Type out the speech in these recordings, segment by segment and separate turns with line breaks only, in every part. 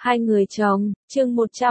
Hai người chồng, chương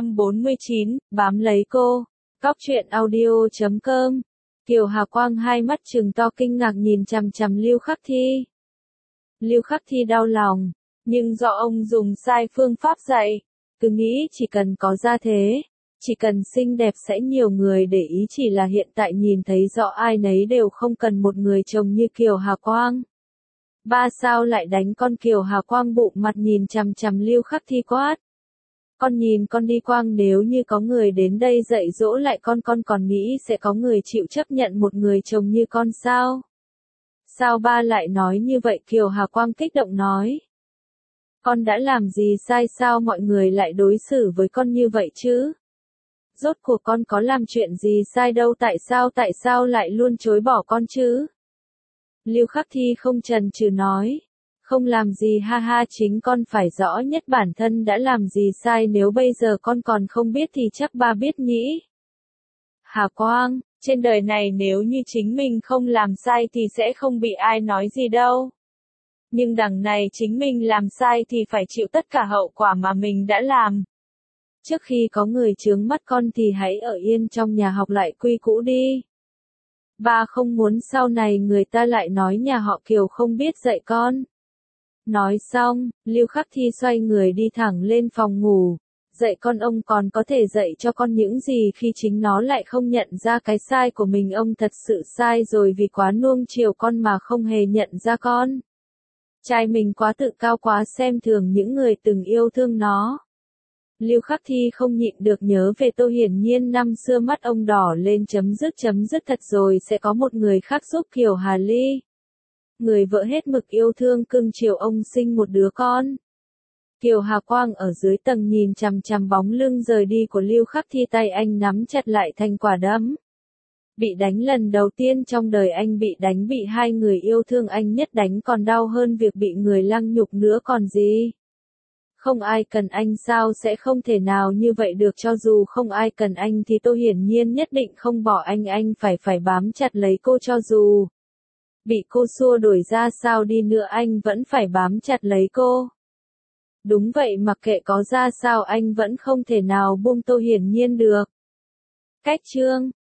149, bám lấy cô. Cóc truyện audio.com. Kiều Hà Quang hai mắt trừng to kinh ngạc nhìn chằm chằm Lưu Khắc Thi. Lưu Khắc Thi đau lòng, nhưng do ông dùng sai phương pháp dạy, cứ nghĩ chỉ cần có gia thế, chỉ cần xinh đẹp sẽ nhiều người để ý, chỉ là hiện tại nhìn thấy rõ ai nấy đều không cần một người chồng như Kiều Hà Quang. Ba sao lại đánh con? Kiều Hà Quang bụng mặt nhìn chằm chằm Lưu Khắc Thi quát. Con nhìn con đi Quang, nếu như có người đến đây dạy dỗ lại con còn nghĩ sẽ có người chịu chấp nhận một người chồng như con sao? Sao ba lại nói như vậy? Kiều Hà Quang kích động nói. Con đã làm gì sai sao mọi người lại đối xử với con như vậy chứ? Rốt cuộc con có làm chuyện gì sai đâu, tại sao lại luôn chối bỏ con chứ? Lưu Khắc Thi không chần chừ nói. Không làm gì, ha ha, chính con phải rõ nhất bản thân đã làm gì sai, nếu bây giờ con còn không biết thì chắc ba biết nhỉ. Hà Quang, trên đời này nếu như chính mình không làm sai thì sẽ không bị ai nói gì đâu. Nhưng đằng này chính mình làm sai thì phải chịu tất cả hậu quả mà mình đã làm. Trước khi có người chướng mắt con thì hãy ở yên trong nhà học lại quy củ đi. Ba không muốn sau này người ta lại nói nhà họ Kiều không biết dạy con. Nói xong, Lưu Khắc Thi xoay người đi thẳng lên phòng ngủ. Dạy con, ông còn có thể dạy cho con những gì khi chính nó lại không nhận ra cái sai của mình? Ông thật sự sai rồi vì quá nuông chiều con mà không hề nhận ra con. Trai mình quá tự cao, quá xem thường những người từng yêu thương nó. Lưu Khắc Thi không nhịn được nhớ về Tô Hiển Nhiên năm xưa, mắt ông đỏ lên. Chấm dứt thật rồi, sẽ có một người khác giúp Kiều Hà Ly. Người vợ hết mực yêu thương cưng chiều ông sinh một đứa con. Kiều Hà Quang ở dưới tầng nhìn chằm chằm bóng lưng rời đi của Lưu Khắc Thi, tay anh nắm chặt lại thành quả đấm. Bị đánh lần đầu tiên trong đời anh, bị đánh bị hai người yêu thương anh nhất đánh còn đau hơn việc bị người lăng nhục nữa còn gì. Không ai cần anh sao sẽ không thể nào như vậy được, cho dù không ai cần anh thì Tô Hiển Nhiên nhất định không bỏ anh phải bám chặt lấy cô, cho dù bị cô xua đuổi ra sao đi nữa anh vẫn phải bám chặt lấy cô. Đúng vậy, mặc kệ có ra sao anh vẫn không thể nào buông Tô Hiển Nhiên được. Cách chương